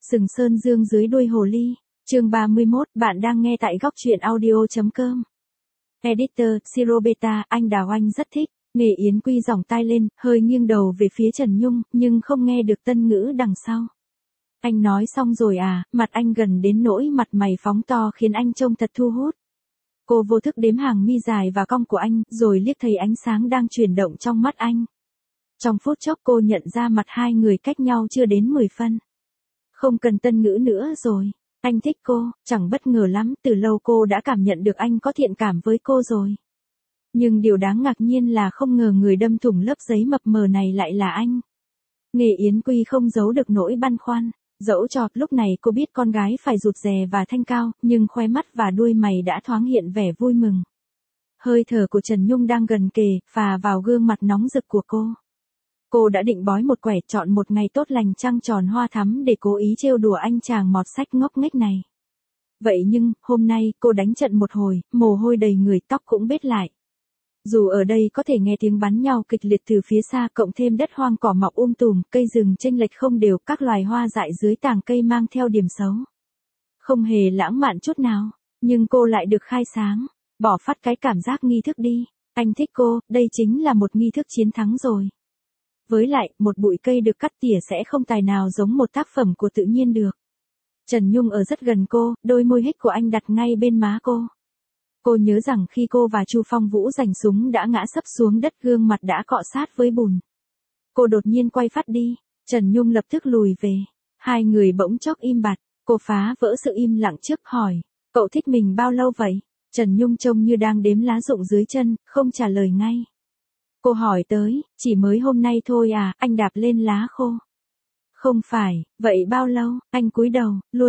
Sừng Sơn Dương dưới đuôi hồ ly. Chương 31, bạn đang nghe tại góc truyện audio.com. Editor, Siro Beta, anh Đào Anh rất thích. Nghệ Yến Quy giỏng tai lên, hơi nghiêng đầu về phía Trần Nhung, nhưng không nghe được tân ngữ đằng sau. Anh nói xong rồi à, mặt anh gần đến nỗi mặt mày phóng to khiến anh trông thật thu hút. Cô vô thức đếm hàng mi dài và cong của anh, rồi liếc thấy ánh sáng đang chuyển động trong mắt anh. Trong phút chốc cô nhận ra mặt hai người cách nhau chưa đến 10 phân. Không cần tân ngữ nữa rồi. Anh thích cô, chẳng bất ngờ lắm, từ lâu cô đã cảm nhận được anh có thiện cảm với cô rồi. Nhưng điều đáng ngạc nhiên là không ngờ người đâm thủng lớp giấy mập mờ này lại là anh. Nghệ Yến Quy không giấu được nỗi băn khoăn. Dẫu cho lúc này cô biết con gái phải rụt rè và thanh cao, nhưng khóe mắt và đuôi mày đã thoáng hiện vẻ vui mừng. Hơi thở của Trần Nhung đang gần kề, phà vào gương mặt nóng rực của cô. Cô đã định bói một quẻ chọn một ngày tốt lành trăng tròn hoa thắm để cố ý trêu đùa anh chàng mọt sách ngốc nghếch này. Vậy nhưng, hôm nay, cô đánh trận một hồi, mồ hôi đầy người, tóc cũng bết lại. Dù ở đây có thể nghe tiếng bắn nhau kịch liệt từ phía xa, cộng thêm đất hoang cỏ mọc tùm, cây rừng chênh lệch không đều, các loài hoa dại dưới tàng cây mang theo điểm xấu. Không hề lãng mạn chút nào, nhưng cô lại được khai sáng, bỏ phát cái cảm giác nghi thức đi. Anh thích cô, đây chính là một nghi thức chiến thắng rồi. Với lại, một bụi cây được cắt tỉa sẽ không tài nào giống một tác phẩm của tự nhiên được. Trần Nhung ở rất gần cô, đôi môi hích của anh đặt ngay bên má cô. Cô nhớ rằng khi cô và Chu Phong Vũ giành súng đã ngã sấp xuống đất, gương mặt đã cọ sát với bùn. Cô đột nhiên quay phát đi, Trần Nhung lập tức lùi về. Hai người bỗng chốc im bặt, cô phá vỡ sự im lặng trước hỏi, cậu thích mình bao lâu vậy? Trần Nhung trông như đang đếm lá rụng dưới chân, không trả lời ngay. Cô hỏi tới, chỉ mới hôm nay thôi à, anh đạp lên lá khô. Không phải, vậy bao lâu? Anh cúi đầu,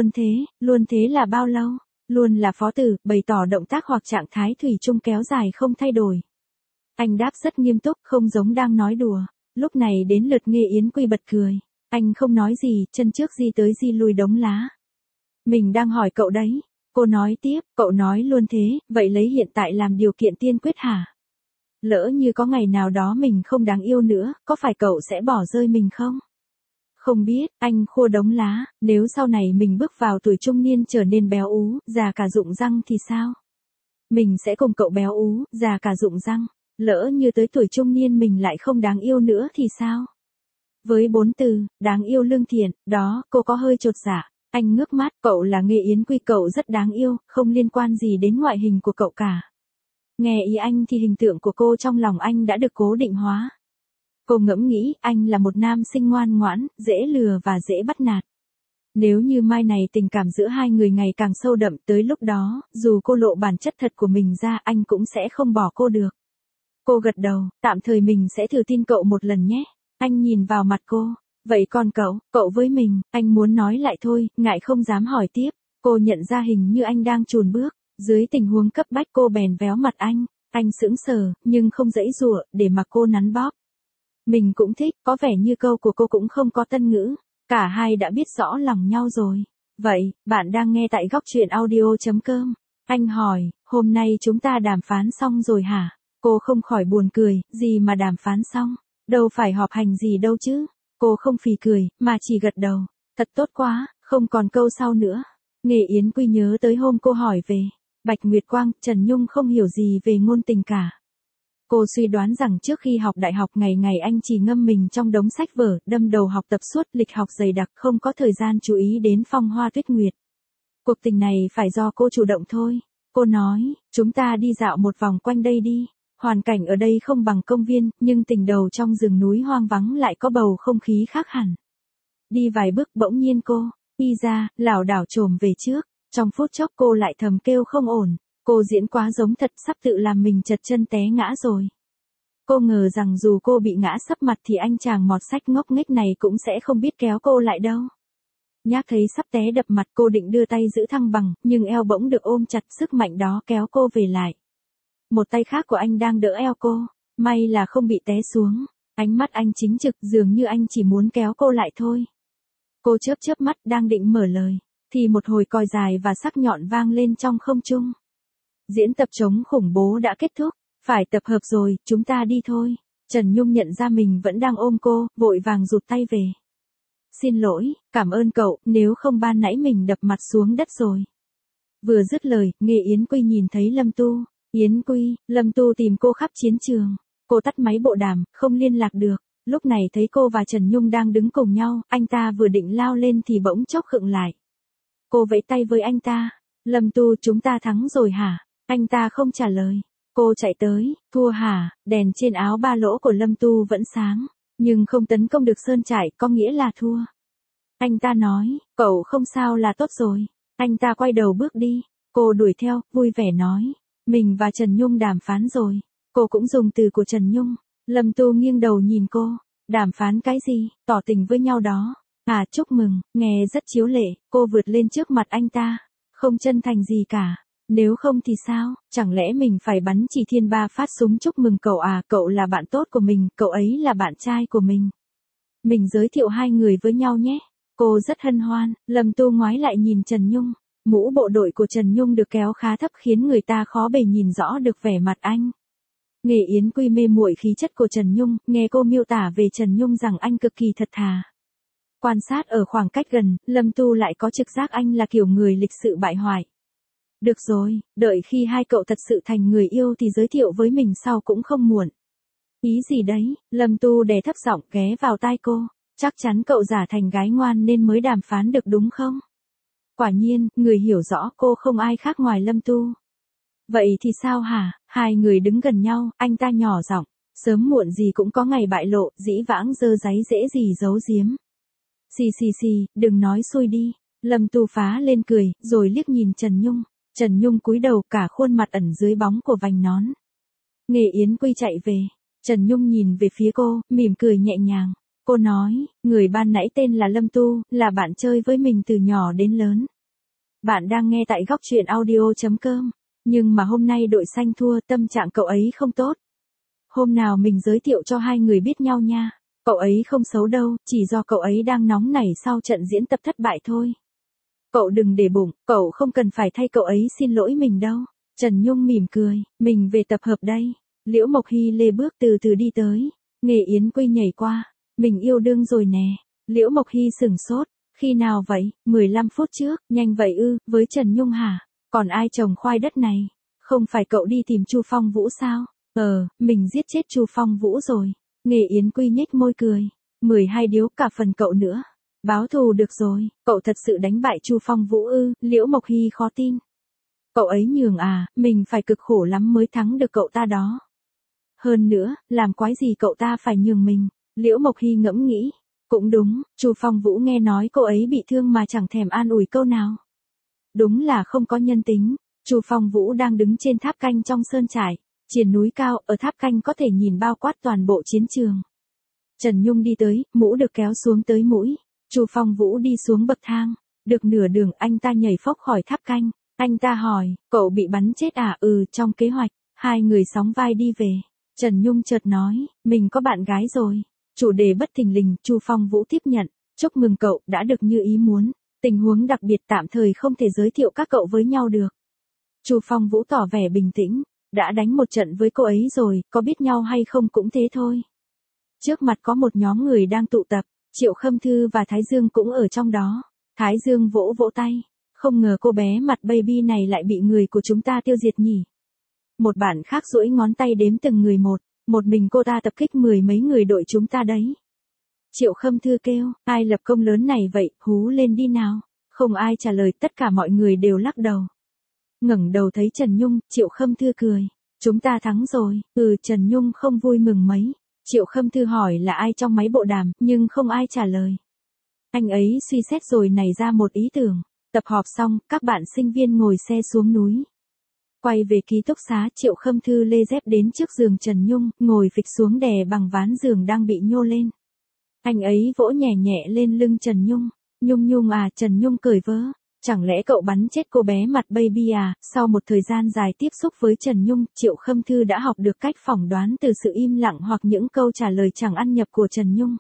luôn thế là bao lâu? Luôn là phó từ, bày tỏ động tác hoặc trạng thái thủy chung kéo dài không thay đổi. Anh đáp rất nghiêm túc, không giống đang nói đùa. Lúc này đến lượt Nghệ Yến Quy bật cười. Anh không nói gì, chân trước di tới di lui đống lá. Mình đang hỏi cậu đấy. Cô nói tiếp, cậu nói luôn thế, vậy lấy hiện tại làm điều kiện tiên quyết hả? Lỡ như có ngày nào đó mình không đáng yêu nữa, có phải cậu sẽ bỏ rơi mình không? Không biết, anh khua đống lá, nếu sau này mình bước vào tuổi trung niên trở nên béo ú, già cả rụng răng thì sao? Mình sẽ cùng cậu béo ú, già cả rụng răng. Lỡ như tới tuổi trung niên mình lại không đáng yêu nữa thì sao? Với 4 từ, đáng yêu lương thiện, đó, cô có hơi chột dạ. Anh ngước mắt, cậu là Nghệ Yến Quy, cậu rất đáng yêu, không liên quan gì đến ngoại hình của cậu cả. Nghe ý anh thì hình tượng của cô trong lòng anh đã được cố định hóa. Cô ngẫm nghĩ, anh là một nam sinh ngoan ngoãn, dễ lừa và dễ bắt nạt. Nếu như mai này tình cảm giữa hai người ngày càng sâu đậm, tới lúc đó, dù cô lộ bản chất thật của mình ra, anh cũng sẽ không bỏ cô được. Cô gật đầu, tạm thời mình sẽ thử tin cậu một lần nhé. Anh nhìn vào mặt cô. Vậy còn cậu với mình, anh muốn nói lại thôi, ngại không dám hỏi tiếp. Cô nhận ra hình như anh đang chùn bước. Dưới tình huống cấp bách cô bèn véo mặt anh sững sờ, nhưng không giãy giụa, để mà cô nắn bóp. Mình cũng thích, có vẻ như câu của cô cũng không có tân ngữ. Cả hai đã biết rõ lòng nhau rồi. Vậy, bạn đang nghe tại góc truyện audio.com. Anh hỏi, hôm nay chúng ta đàm phán xong rồi hả? Cô không khỏi buồn cười, gì mà đàm phán xong? Đâu phải họp hành gì đâu chứ. Cô không phì cười, mà chỉ gật đầu. Thật tốt quá, không còn câu sau nữa. Nghệ Yến Quy nhớ tới hôm cô hỏi về Bạch Nguyệt Quang, Trần Nhung không hiểu gì về ngôn tình cả. Cô suy đoán rằng trước khi học đại học ngày ngày anh chỉ ngâm mình trong đống sách vở, đâm đầu học tập suốt, lịch học dày đặc, không có thời gian chú ý đến phong hoa tuyết nguyệt. Cuộc tình này phải do cô chủ động thôi. Cô nói, chúng ta đi dạo một vòng quanh đây đi. Hoàn cảnh ở đây không bằng công viên, nhưng tình đầu trong rừng núi hoang vắng lại có bầu không khí khác hẳn. Đi vài bước bỗng nhiên cô, y ra, lảo đảo chồm về trước. Trong phút chốc cô lại thầm kêu không ổn. Cô diễn quá giống thật, sắp tự làm mình chật chân té ngã rồi. Cô ngờ rằng dù cô bị ngã sấp mặt thì anh chàng mọt sách ngốc nghếch này cũng sẽ không biết kéo cô lại đâu. Nhác thấy sắp té đập mặt, cô định đưa tay giữ thăng bằng, nhưng eo bỗng được ôm chặt, sức mạnh đó kéo cô về lại. Một tay khác của anh đang đỡ eo cô, may là không bị té xuống. Ánh mắt anh chính trực, dường như anh chỉ muốn kéo cô lại thôi. Cô chớp mắt đang định mở lời, thì một hồi còi dài và sắc nhọn vang lên trong không trung. Diễn tập chống khủng bố đã kết thúc, phải tập hợp rồi, chúng ta đi thôi. Trần Nhung nhận ra mình vẫn đang ôm cô, vội vàng rụt tay về. Xin lỗi, cảm ơn cậu, nếu không ban nãy mình đập mặt xuống đất rồi. Vừa dứt lời, Nghe Yến Quy nhìn thấy Lâm Tu. Yến Quy, Lâm Tu tìm cô khắp chiến trường. Cô tắt máy bộ đàm, không liên lạc được. Lúc này thấy cô và Trần Nhung đang đứng cùng nhau, anh ta vừa định lao lên thì bỗng chốc khựng lại. Cô vẫy tay với anh ta. Lâm Tu, chúng ta thắng rồi hả? Anh ta không trả lời. Cô chạy tới, thua hả? Đèn trên áo ba lỗ của Lâm Tu vẫn sáng, nhưng không tấn công được sơn trại, có nghĩa là thua. Anh ta nói, cậu không sao là tốt rồi. Anh ta quay đầu bước đi. Cô đuổi theo, vui vẻ nói, mình và Trần Nhung đàm phán rồi. Cô cũng dùng từ của Trần Nhung. Lâm Tu nghiêng đầu nhìn cô. Đàm phán cái gì? Tỏ tình với nhau đó. À, chúc mừng, nghe rất chiếu lệ. Cô vượt lên trước mặt anh ta. Không chân thành gì cả. Nếu không thì sao? Chẳng lẽ mình phải bắn chỉ thiên 3 phát súng chúc mừng cậu à? Cậu là bạn tốt của mình, cậu ấy là bạn trai của mình. Mình giới thiệu hai người với nhau nhé. Cô rất hân hoan. Lâm Tu ngoái lại nhìn Trần Nhung. Mũ bộ đội của Trần Nhung được kéo khá thấp khiến người ta khó bề nhìn rõ được vẻ mặt anh. Nghe Yến Quy mê muội khí chất của Trần Nhung, nghe cô miêu tả về Trần Nhung rằng anh cực kỳ thật thà. Quan sát ở khoảng cách gần, Lâm Tu lại có trực giác anh là kiểu người lịch sự bại hoại. Được rồi, đợi khi hai cậu thật sự thành người yêu thì giới thiệu với mình sau cũng không muộn. Ý gì đấy? Lâm Tu đè thấp giọng ghé vào tai cô. Chắc chắn cậu giả thành gái ngoan nên mới đàm phán được đúng không? Quả nhiên, người hiểu rõ cô không ai khác ngoài Lâm Tu. Vậy thì sao hả? Hai người đứng gần nhau, anh ta nhỏ giọng, sớm muộn gì cũng có ngày bại lộ, dĩ vãng dơ dáy dễ gì giấu giếm. Xì, đừng nói xui đi. Lâm Tu phá lên cười, rồi liếc nhìn Trần Nhung. Trần Nhung cúi đầu, cả khuôn mặt ẩn dưới bóng của vành nón. Nghe Yến Quy chạy về. Trần Nhung nhìn về phía cô, mỉm cười nhẹ nhàng. Cô nói, người ban nãy tên là Lâm Tu, là bạn chơi với mình từ nhỏ đến lớn. Bạn đang nghe tại góc truyện audio.com. Nhưng mà hôm nay đội xanh thua, tâm trạng cậu ấy không tốt. Hôm nào mình giới thiệu cho hai người biết nhau nha. Cậu ấy không xấu đâu, chỉ do cậu ấy đang nóng nảy sau trận diễn tập thất bại thôi. Cậu đừng để bụng, cậu không cần phải thay cậu ấy xin lỗi mình đâu. Trần Nhung mỉm cười, mình về tập hợp đây. Liễu Mộc Hy lê bước từ từ đi tới. Nghe Yến Quy nhảy qua. Mình yêu đương rồi nè. Liễu Mộc Hy sửng sốt. Khi nào vậy? 15 phút trước, nhanh vậy ư, với Trần Nhung hả? Còn ai trồng khoai đất này? Không phải cậu đi tìm Chu Phong Vũ sao? Mình giết chết Chu Phong Vũ rồi. Nghe Yến Quy nhếch môi cười. 12 điếu cả phần cậu nữa. Báo thù được rồi, cậu thật sự đánh bại Chu Phong Vũ ư? Liễu Mộc Hy khó tin. Cậu ấy nhường à, mình phải cực khổ lắm mới thắng được cậu ta đó. Hơn nữa, làm quái gì cậu ta phải nhường mình? Liễu Mộc Hy ngẫm nghĩ. Cũng đúng, Chu Phong Vũ nghe nói cô ấy bị thương mà chẳng thèm an ủi câu nào. Đúng là không có nhân tính. Chu Phong Vũ đang đứng trên tháp canh trong sơn trại, triền núi cao, ở tháp canh có thể nhìn bao quát toàn bộ chiến trường. Trần Nhung đi tới, mũ được kéo xuống tới mũi. Chu Phong Vũ đi xuống bậc thang. Được nửa đường anh ta nhảy phốc khỏi tháp canh. Anh ta hỏi, cậu bị bắn chết à? Trong kế hoạch. Hai người sóng vai đi về. Trần Nhung chợt nói, mình có bạn gái rồi. Chủ đề bất thình lình, Chu Phong Vũ tiếp nhận. Chúc mừng cậu, đã được như ý muốn. Tình huống đặc biệt tạm thời không thể giới thiệu các cậu với nhau được. Chu Phong Vũ tỏ vẻ bình tĩnh. Đã đánh một trận với cô ấy rồi, có biết nhau hay không cũng thế thôi. Trước mặt có một nhóm người đang tụ tập. Triệu Khâm Thư và Thái Dương cũng ở trong đó. Thái Dương vỗ vỗ tay. Không ngờ cô bé mặt baby này lại bị người của chúng ta tiêu diệt nhỉ. Một bạn khác duỗi ngón tay đếm từng người một. Một mình cô ta tập kích 10 mấy người đội chúng ta đấy. Triệu Khâm Thư kêu, ai lập công lớn này vậy, hú lên đi nào. Không ai trả lời, tất cả mọi người đều lắc đầu. Ngẩng đầu thấy Trần Nhung, Triệu Khâm Thư cười. Chúng ta thắng rồi. Trần Nhung không vui mừng mấy. Triệu Khâm Thư hỏi là ai trong máy bộ đàm, nhưng không ai trả lời. Anh ấy suy xét rồi nảy ra một ý tưởng. Tập họp xong, các bạn sinh viên ngồi xe xuống núi. Quay về ký túc xá, Triệu Khâm Thư lê dép đến trước giường Trần Nhung, ngồi phịch xuống đè bằng ván giường đang bị nhô lên. Anh ấy vỗ nhẹ nhẹ lên lưng Trần Nhung. Nhung à, Trần Nhung cười vỡ. Chẳng lẽ cậu bắn chết cô bé mặt baby à? Sau một thời gian dài tiếp xúc với Trần Nhung, Triệu Khâm Thư đã học được cách phỏng đoán từ sự im lặng hoặc những câu trả lời chẳng ăn nhập của Trần Nhung.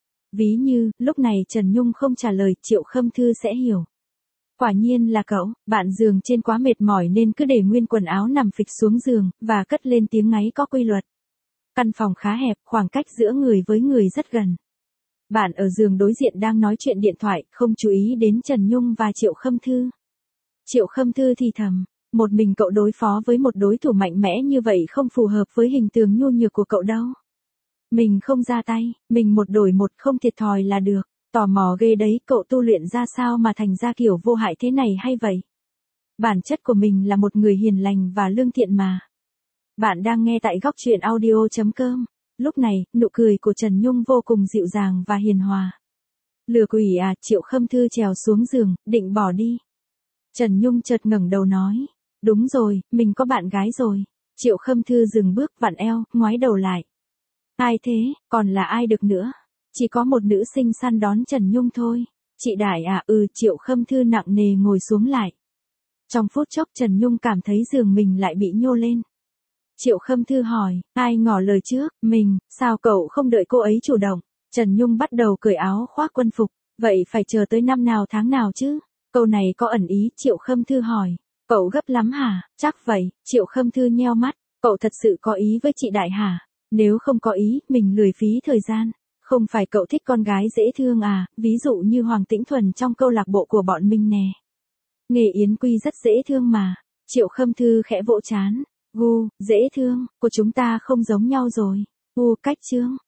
Ví như, lúc này Trần Nhung không trả lời, Triệu Khâm Thư sẽ hiểu. Quả nhiên là cậu, bạn giường trên quá mệt mỏi nên cứ để nguyên quần áo nằm phịch xuống giường, và cất lên tiếng ngáy có quy luật. Căn phòng khá hẹp, khoảng cách giữa người với người rất gần. Bạn ở giường đối diện đang nói chuyện điện thoại, không chú ý đến Trần Nhung và Triệu Khâm Thư. Triệu Khâm Thư thì thầm, một mình cậu đối phó với một đối thủ mạnh mẽ như vậy không phù hợp với hình tượng nhu nhược của cậu đâu. Mình không ra tay, mình một đổi một không thiệt thòi là được. Tò mò ghê đấy, cậu tu luyện ra sao mà thành ra kiểu vô hại thế này hay vậy? Bản chất của mình là một người hiền lành và lương thiện mà. Bạn đang nghe tại góc truyện audio.com. Lúc này, nụ cười của Trần Nhung vô cùng dịu dàng và hiền hòa. Lừa quỷ à, Triệu Khâm Thư trèo xuống giường, định bỏ đi. Trần Nhung chợt ngẩng đầu nói. Đúng rồi, mình có bạn gái rồi. Triệu Khâm Thư dừng bước vặn eo, ngoái đầu lại. Ai thế, còn là ai được nữa? Chỉ có một nữ sinh săn đón Trần Nhung thôi. Chị Đại à, Triệu Khâm Thư nặng nề ngồi xuống lại. Trong phút chốc Trần Nhung cảm thấy giường mình lại bị nhô lên. Triệu Khâm Thư hỏi, ai ngỏ lời trước, mình, sao cậu không đợi cô ấy chủ động? Trần Nhung bắt đầu cởi áo khoác quân phục, vậy phải chờ tới năm nào tháng nào chứ? Câu này có ẩn ý, Triệu Khâm Thư hỏi. Cậu gấp lắm hả? Chắc vậy, Triệu Khâm Thư nheo mắt, cậu thật sự có ý với chị Đại hả? Nếu không có ý, mình lười phí thời gian. Không phải cậu thích con gái dễ thương à, ví dụ như Hoàng Tĩnh Thuần trong câu lạc bộ của bọn mình nè. Nghề Yến Quy rất dễ thương mà. Triệu Khâm Thư khẽ vỗ trán. Gu, dễ thương, của chúng ta không giống nhau rồi. Gu, cách chương.